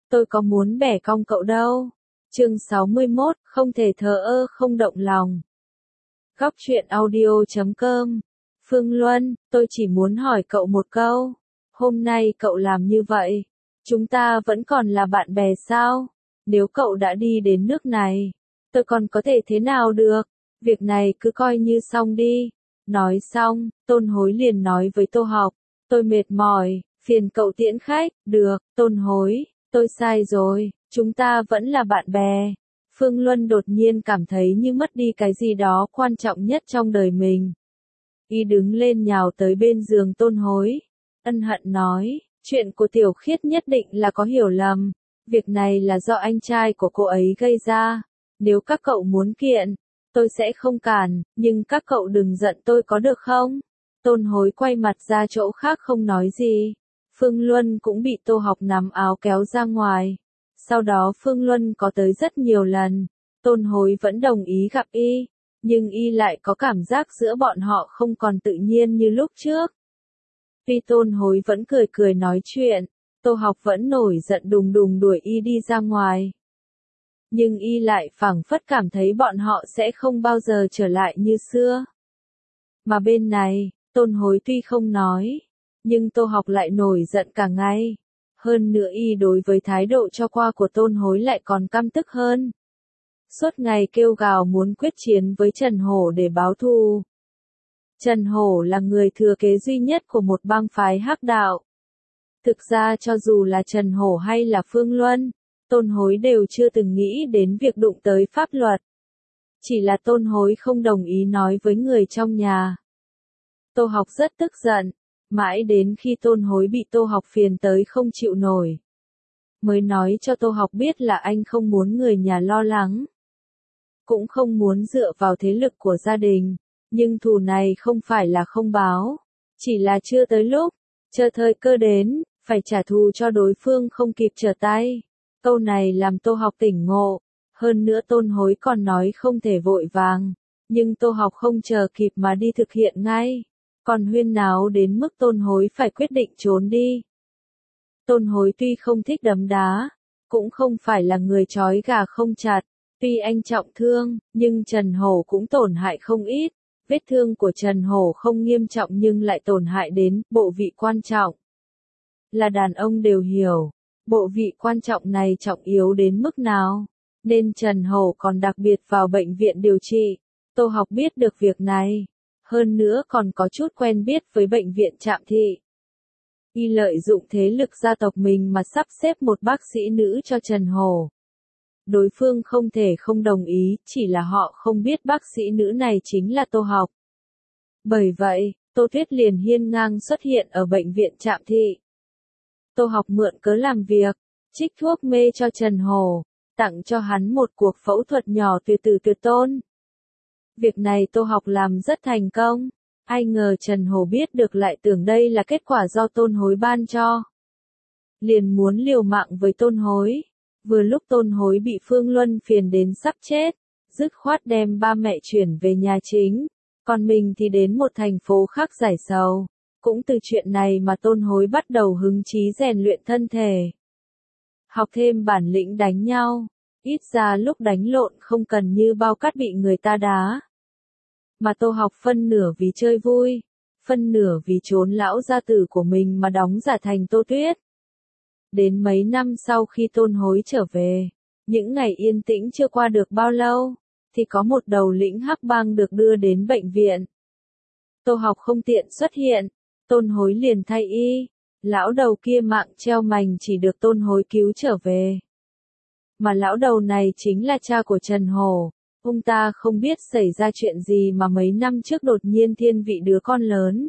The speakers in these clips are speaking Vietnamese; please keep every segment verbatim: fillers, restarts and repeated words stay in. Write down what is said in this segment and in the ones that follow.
tôi có muốn bẻ cong cậu đâu. Chương sáu mươi mốt, không thể thờ ơ không động lòng. Góc truyện audio chấm com. Phương Luân, tôi chỉ muốn hỏi cậu một câu. Hôm nay cậu làm như vậy, chúng ta vẫn còn là bạn bè sao? Nếu cậu đã đi đến nước này, tôi còn có thể thế nào được? Việc này cứ coi như xong đi. Nói xong, Tôn Hối liền nói với Tô Học, tôi mệt mỏi, phiền cậu tiễn khách. Được, Tôn Hối, tôi sai rồi, chúng ta vẫn là bạn bè. Phương Luân đột nhiên cảm thấy như mất đi cái gì đó quan trọng nhất trong đời mình. Y đứng lên nhào tới bên giường Tôn Hối, ân hận nói, chuyện của Tiểu Khiết nhất định là có hiểu lầm. Việc này là do anh trai của cô ấy gây ra. Nếu các cậu muốn kiện, tôi sẽ không cản, nhưng các cậu đừng giận tôi có được không? Tôn Hối quay mặt ra chỗ khác không nói gì. Phương Luân cũng bị Tô Học nắm áo kéo ra ngoài. Sau đó Phương Luân có tới rất nhiều lần. Tôn Hối vẫn đồng ý gặp y, nhưng y lại có cảm giác giữa bọn họ không còn tự nhiên như lúc trước. Tuy Tôn Hối vẫn cười cười nói chuyện, Tô Học vẫn nổi giận đùng đùng đuổi y đi ra ngoài. Nhưng y lại phảng phất cảm thấy bọn họ sẽ không bao giờ trở lại như xưa. Mà bên này, Tôn Hối tuy không nói, nhưng Tô Học lại nổi giận cả ngày. Hơn nữa y đối với thái độ cho qua của Tôn Hối lại còn căm tức hơn. Suốt ngày kêu gào muốn quyết chiến với Trần Hổ để báo thù. Trần Hổ là người thừa kế duy nhất của một bang phái hắc đạo. Thực ra cho dù là Trần Hổ hay là Phương Luân, Tôn Hối đều chưa từng nghĩ đến việc đụng tới pháp luật. Chỉ là Tôn Hối không đồng ý nói với người trong nhà. Tô Học rất tức giận, mãi đến khi Tôn Hối bị Tô Học phiền tới không chịu nổi, mới nói cho Tô Học biết là anh không muốn người nhà lo lắng, cũng không muốn dựa vào thế lực của gia đình, nhưng thù này không phải là không báo, chỉ là chưa tới lúc, chờ thời cơ đến, phải trả thù cho đối phương không kịp trở tay. Câu này làm Tô Học tỉnh ngộ, hơn nữa Tôn Hối còn nói không thể vội vàng, nhưng Tô Học không chờ kịp mà đi thực hiện ngay, còn huyên náo đến mức Tôn Hối phải quyết định trốn đi. Tôn Hối tuy không thích đấm đá, cũng không phải là người trói gà không chặt, tuy anh trọng thương, nhưng Trần Hổ cũng tổn hại không ít, vết thương của Trần Hổ không nghiêm trọng nhưng lại tổn hại đến bộ vị quan trọng. Là đàn ông đều hiểu, bộ vị quan trọng này trọng yếu đến mức nào, nên Trần Hổ còn đặc biệt vào bệnh viện điều trị. Tô Học biết được việc này, hơn nữa còn có chút quen biết với bệnh viện Trạm Thị. Y lợi dụng thế lực gia tộc mình mà sắp xếp một bác sĩ nữ cho Trần Hổ. Đối phương không thể không đồng ý, chỉ là họ không biết bác sĩ nữ này chính là Tô Học. Bởi vậy, Tô Tuyết liền hiên ngang xuất hiện ở bệnh viện Trạm Thị. Tô Học mượn cớ làm việc, trích thuốc mê cho Trần Hổ, tặng cho hắn một cuộc phẫu thuật nhỏ tuyệt tử tuyệt tôn. Việc này Tô Học làm rất thành công, ai ngờ Trần Hổ biết được lại tưởng đây là kết quả do Tôn Hối ban cho. Liền muốn liều mạng với Tôn Hối, vừa lúc Tôn Hối bị Phương Luân phiền đến sắp chết, dứt khoát đem ba mẹ chuyển về nhà chính, còn mình thì đến một thành phố khác giải sầu. Cũng từ chuyện này mà Tôn Hối bắt đầu hứng chí rèn luyện thân thể. Học thêm bản lĩnh đánh nhau, ít ra lúc đánh lộn không cần như bao cát bị người ta đá. Mà Tô Học phân nửa vì chơi vui, phân nửa vì trốn lão gia tử của mình mà đóng giả thành Tô Tuyết. Đến mấy năm sau khi Tôn Hối trở về, những ngày yên tĩnh chưa qua được bao lâu, thì có một đầu lĩnh hắc bang được đưa đến bệnh viện. Tô Học không tiện xuất hiện, Tôn Hối liền thay y, lão đầu kia mạng treo mành chỉ được Tôn Hối cứu trở về. Mà lão đầu này chính là cha của Trần Hổ, ông ta không biết xảy ra chuyện gì mà mấy năm trước đột nhiên thiên vị đứa con lớn.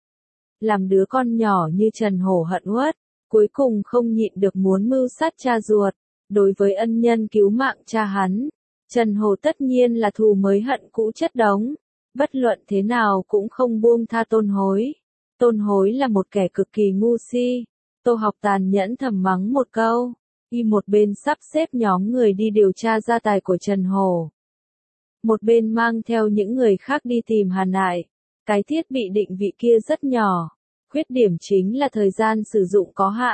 Làm đứa con nhỏ như Trần Hổ hận uất, cuối cùng không nhịn được muốn mưu sát cha ruột, đối với ân nhân cứu mạng cha hắn. Trần Hổ tất nhiên là thù mới hận cũ chất đống, bất luận thế nào cũng không buông tha Tôn Hối. Tôn Hối là một kẻ cực kỳ ngu si, Tô Học tàn nhẫn thầm mắng một câu, y một bên sắp xếp nhóm người đi điều tra gia tài của Trần Hổ. Một bên mang theo những người khác đi tìm Hàn Nại, cái thiết bị định vị kia rất nhỏ, khuyết điểm chính là thời gian sử dụng có hạn,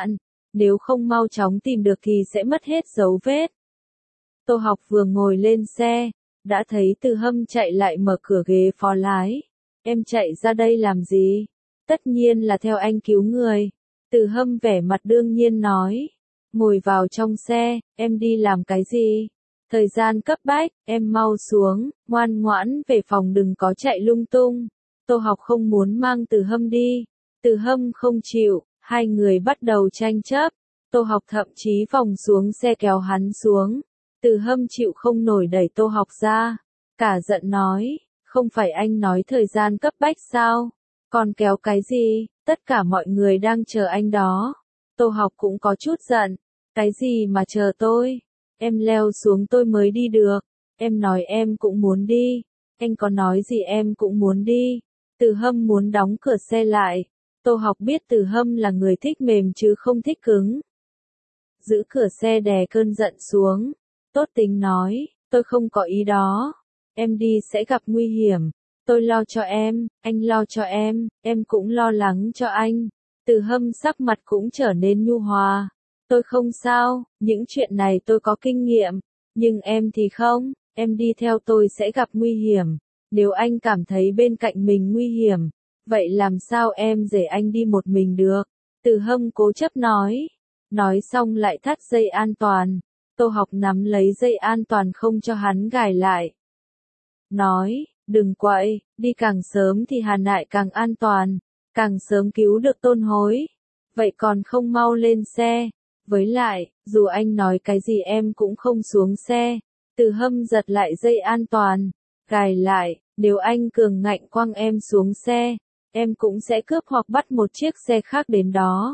nếu không mau chóng tìm được thì sẽ mất hết dấu vết. Tô Học vừa ngồi lên xe, đã thấy Từ Hâm chạy lại mở cửa ghế phó lái. Em chạy ra đây làm gì? Tất nhiên là theo anh cứu người. Từ Hâm vẻ mặt đương nhiên nói. Ngồi vào trong xe, em đi làm cái gì? Thời gian cấp bách, em mau xuống, ngoan ngoãn về phòng đừng có chạy lung tung. Tô Học không muốn mang Từ Hâm đi. Từ Hâm không chịu, hai người bắt đầu tranh chấp. Tô Học thậm chí vòng xuống xe kéo hắn xuống. Từ Hâm chịu không nổi đẩy Tô Học ra. Cả giận nói, không phải anh nói thời gian cấp bách sao? Còn kéo cái gì, tất cả mọi người đang chờ anh đó. Tô Học cũng có chút giận. Cái gì mà chờ tôi? Em leo xuống tôi mới đi được. Em nói em cũng muốn đi. Anh có nói gì em cũng muốn đi. Từ Hâm muốn đóng cửa xe lại. Tô Học biết Từ Hâm là người thích mềm chứ không thích cứng. Giữ cửa xe đè cơn giận xuống. Tốt tính nói, tôi không có ý đó. Em đi sẽ gặp nguy hiểm. Tôi lo cho em, anh lo cho em, em cũng lo lắng cho anh. Từ Hâm sắc mặt cũng trở nên nhu hòa. Tôi không sao, những chuyện này tôi có kinh nghiệm. Nhưng em thì không, em đi theo tôi sẽ gặp nguy hiểm. Nếu anh cảm thấy bên cạnh mình nguy hiểm, vậy làm sao em để anh đi một mình được? Từ Hâm cố chấp nói. Nói xong lại thắt dây an toàn. Tô Học nắm lấy dây an toàn không cho hắn gài lại. Nói, đừng quậy, đi càng sớm thì Hà Nại càng an toàn, càng sớm cứu được Tôn Hối. Vậy còn không mau lên xe. Với lại, dù anh nói cái gì em cũng không xuống xe. Từ Hâm giật lại dây an toàn, gài lại, nếu anh cường ngạnh quăng em xuống xe, em cũng sẽ cướp hoặc bắt một chiếc xe khác đến đó.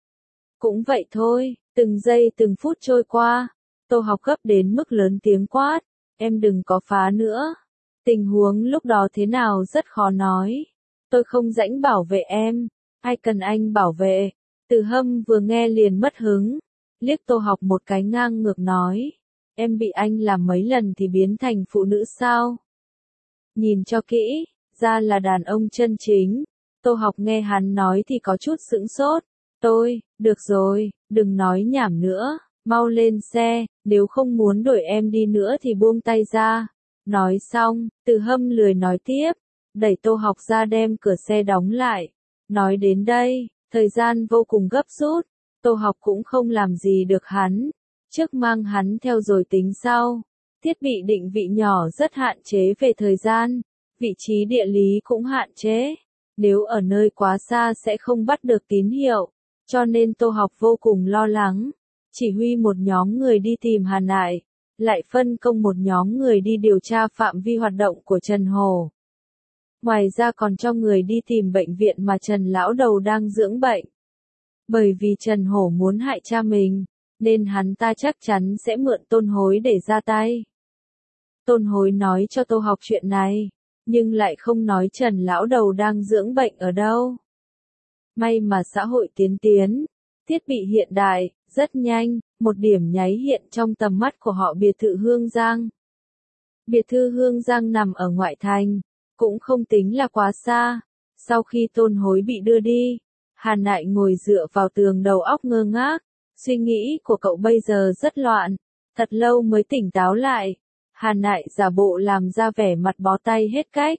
Cũng vậy thôi, từng giây từng phút trôi qua. Tô Học gấp đến mức lớn tiếng quát, em đừng có phá nữa. Tình huống lúc đó thế nào rất khó nói. Tôi không rảnh bảo vệ em, ai cần anh bảo vệ. Từ Hâm vừa nghe liền mất hứng, liếc Tô Học một cái ngang ngược nói, em bị anh làm mấy lần thì biến thành phụ nữ sao? Nhìn cho kỹ, ra là đàn ông chân chính. Tô Học nghe hắn nói thì có chút sững sốt. Tôi, được rồi, đừng nói nhảm nữa, mau lên xe, nếu không muốn đuổi em đi nữa thì buông tay ra. Nói xong, Từ Hâm lười nói tiếp, đẩy Tô Học ra đem cửa xe đóng lại. Nói đến đây, thời gian vô cùng gấp rút, Tô Học cũng không làm gì được hắn, trước mang hắn theo rồi tính sau. Thiết bị định vị nhỏ rất hạn chế về thời gian, vị trí địa lý cũng hạn chế, nếu ở nơi quá xa sẽ không bắt được tín hiệu, cho nên Tô Học vô cùng lo lắng, chỉ huy một nhóm người đi tìm Hà Nại, lại phân công một nhóm người đi điều tra phạm vi hoạt động của Trần Hổ. Ngoài ra còn cho người đi tìm bệnh viện mà Trần Lão Đầu đang dưỡng bệnh. Bởi vì Trần Hổ muốn hại cha mình, nên hắn ta chắc chắn sẽ mượn Tôn Hối để ra tay. Tôn Hối nói cho Tô Học chuyện này, nhưng lại không nói Trần Lão Đầu đang dưỡng bệnh ở đâu. May mà xã hội tiến tiến, thiết bị hiện đại, rất nhanh, một điểm nháy hiện trong tầm mắt của họ biệt thự Hương Giang. Biệt thự Hương Giang nằm ở ngoại thành, cũng không tính là quá xa. Sau khi Tôn Hối bị đưa đi, Hà Nại ngồi dựa vào tường đầu óc ngơ ngác, suy nghĩ của cậu bây giờ rất loạn, thật lâu mới tỉnh táo lại. Hà Nại giả bộ làm ra vẻ mặt bó tay hết cách.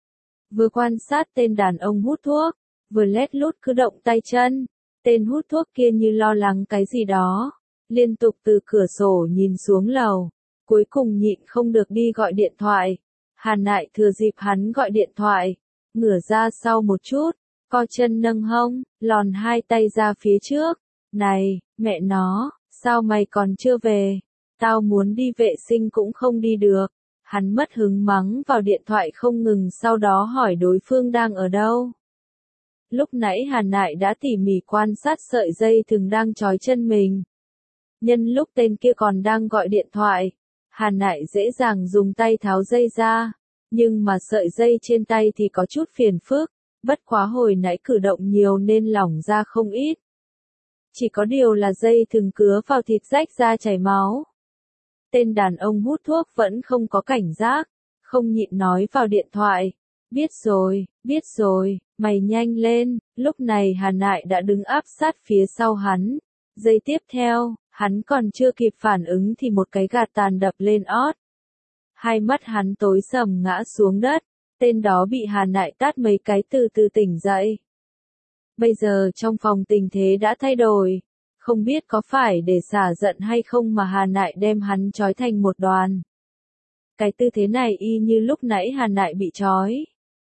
Vừa quan sát tên đàn ông hút thuốc, vừa lét lút cử động tay chân, tên hút thuốc kia như lo lắng cái gì đó, liên tục từ cửa sổ nhìn xuống lầu, cuối cùng nhịn không được đi gọi điện thoại. Hà Nại thừa dịp hắn gọi điện thoại, ngửa ra sau một chút, co chân nâng hông, lòn hai tay ra phía trước. Này, mẹ nó, sao mày còn chưa về? Tao muốn đi vệ sinh cũng không đi được. Hắn mất hứng mắng vào điện thoại không ngừng, sau đó hỏi đối phương đang ở đâu. Lúc nãy Hà Nại đã tỉ mỉ quan sát sợi dây thừng đang trói chân mình. Nhân lúc tên kia còn đang gọi điện thoại, Hà Nại dễ dàng dùng tay tháo dây ra, nhưng mà sợi dây trên tay thì có chút phiền phức, bất quá hồi nãy cử động nhiều nên lỏng ra không ít. Chỉ có điều là dây thừng cứa vào thịt rách ra chảy máu. Tên đàn ông hút thuốc vẫn không có cảnh giác, không nhịn nói vào điện thoại. Biết rồi, biết rồi, mày nhanh lên. Lúc này Hà Nại đã đứng áp sát phía sau hắn, Giây tiếp theo, hắn còn chưa kịp phản ứng thì một cái gạt tàn đập lên ót. Hai mắt hắn tối sầm ngã xuống đất, tên đó bị Hà Nại tát mấy cái từ từ tỉnh dậy. Bây giờ trong phòng tình thế đã thay đổi, không biết có phải để xả giận hay không mà Hà Nại đem hắn trói thành một đoàn. Cái tư thế này y như lúc nãy Hà Nại bị trói.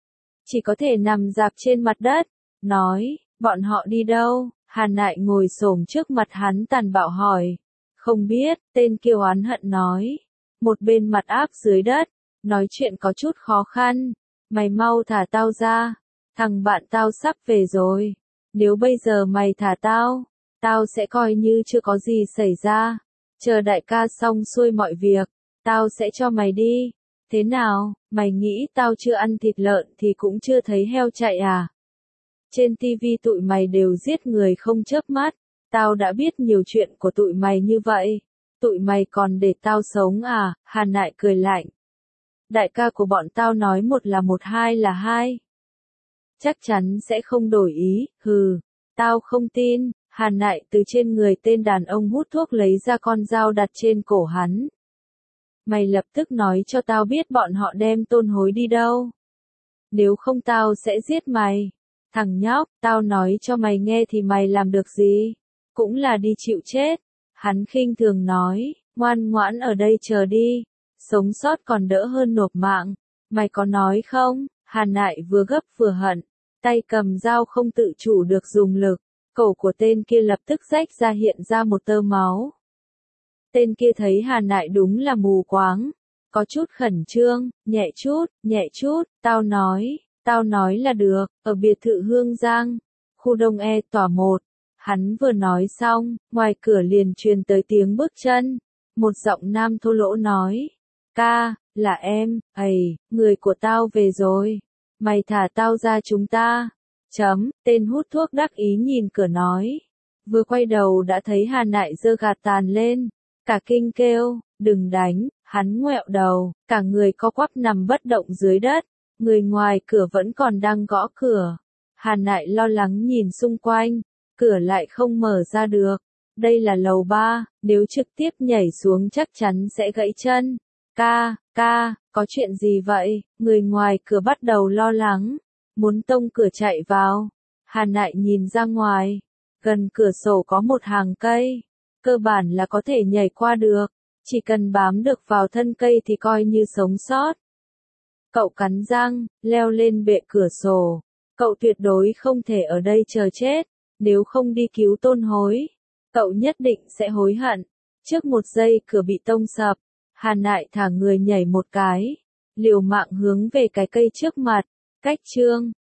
Chỉ có thể nằm dạp trên mặt đất, nói, bọn họ đi đâu? Hà Nại ngồi xổm trước mặt hắn tàn bạo hỏi. Không biết, tên kia oán hận nói. Một bên mặt áp dưới đất, nói chuyện có chút khó khăn. Mày mau thả tao ra, thằng bạn tao sắp về rồi. Nếu bây giờ mày thả tao, tao sẽ coi như chưa có gì xảy ra. Chờ đại ca xong xuôi mọi việc, tao sẽ cho mày đi. Thế nào, mày nghĩ tao chưa ăn thịt lợn thì cũng chưa thấy heo chạy à? Trên tivi tụi mày đều giết người không chớp mắt. Tao đã biết nhiều chuyện của tụi mày như vậy. Tụi mày còn để tao sống à? Hà Nại cười lạnh. Đại ca của bọn tao nói một là một, hai là hai. Chắc chắn sẽ không đổi ý, hừ. Tao không tin. Hà Nại từ trên người tên đàn ông hút thuốc lấy ra con dao đặt trên cổ hắn. Mày lập tức nói cho tao biết bọn họ đem Tôn Hối đi đâu. Nếu không tao sẽ giết mày. Thằng nhóc, tao nói cho mày nghe thì mày làm được gì? Cũng là đi chịu chết. Hắn khinh thường nói, ngoan ngoãn ở đây chờ đi. Sống sót còn đỡ hơn nộp mạng. Mày có nói không? Hà Nại vừa gấp vừa hận. Tay cầm dao không tự chủ được dùng lực. Cổ của tên kia lập tức rách ra hiện ra một tơ máu. Tên kia thấy Hà Nại đúng là mù quáng. Có chút khẩn trương, nhẹ chút, nhẹ chút, tao nói, tao nói là được, ở biệt thự Hương Giang, khu Đông E tòa một. Hắn vừa nói xong, ngoài cửa liền truyền tới tiếng bước chân. Một giọng nam thô lỗ nói, ca, là em, ầy, người của tao về rồi. Mày thả tao ra chúng ta. Chấm, tên hút thuốc đắc ý nhìn cửa nói. Vừa quay đầu đã thấy Hà Nại giơ gạt tàn lên. Cả kinh kêu, đừng đánh, hắn ngoẹo đầu, cả người co quắp nằm bất động dưới đất. Người ngoài cửa vẫn còn đang gõ cửa. Hà Nại lo lắng nhìn xung quanh, cửa lại không mở ra được. Đây là lầu ba, nếu trực tiếp nhảy xuống chắc chắn sẽ gãy chân. Ca, ca, có chuyện gì vậy? Người ngoài cửa bắt đầu lo lắng, muốn tông cửa chạy vào. Hà Nại nhìn ra ngoài, gần cửa sổ có một hàng cây, cơ bản là có thể nhảy qua được, chỉ cần bám được vào thân cây thì coi như sống sót. Cậu cắn răng, leo lên bệ cửa sổ. Cậu tuyệt đối không thể ở đây chờ chết, nếu không đi cứu Tôn Hối, cậu nhất định sẽ hối hận. Trước một giây cửa bị tông sập, Hà Nại thả người nhảy một cái, liều mạng hướng về cái cây trước mặt. Cách chương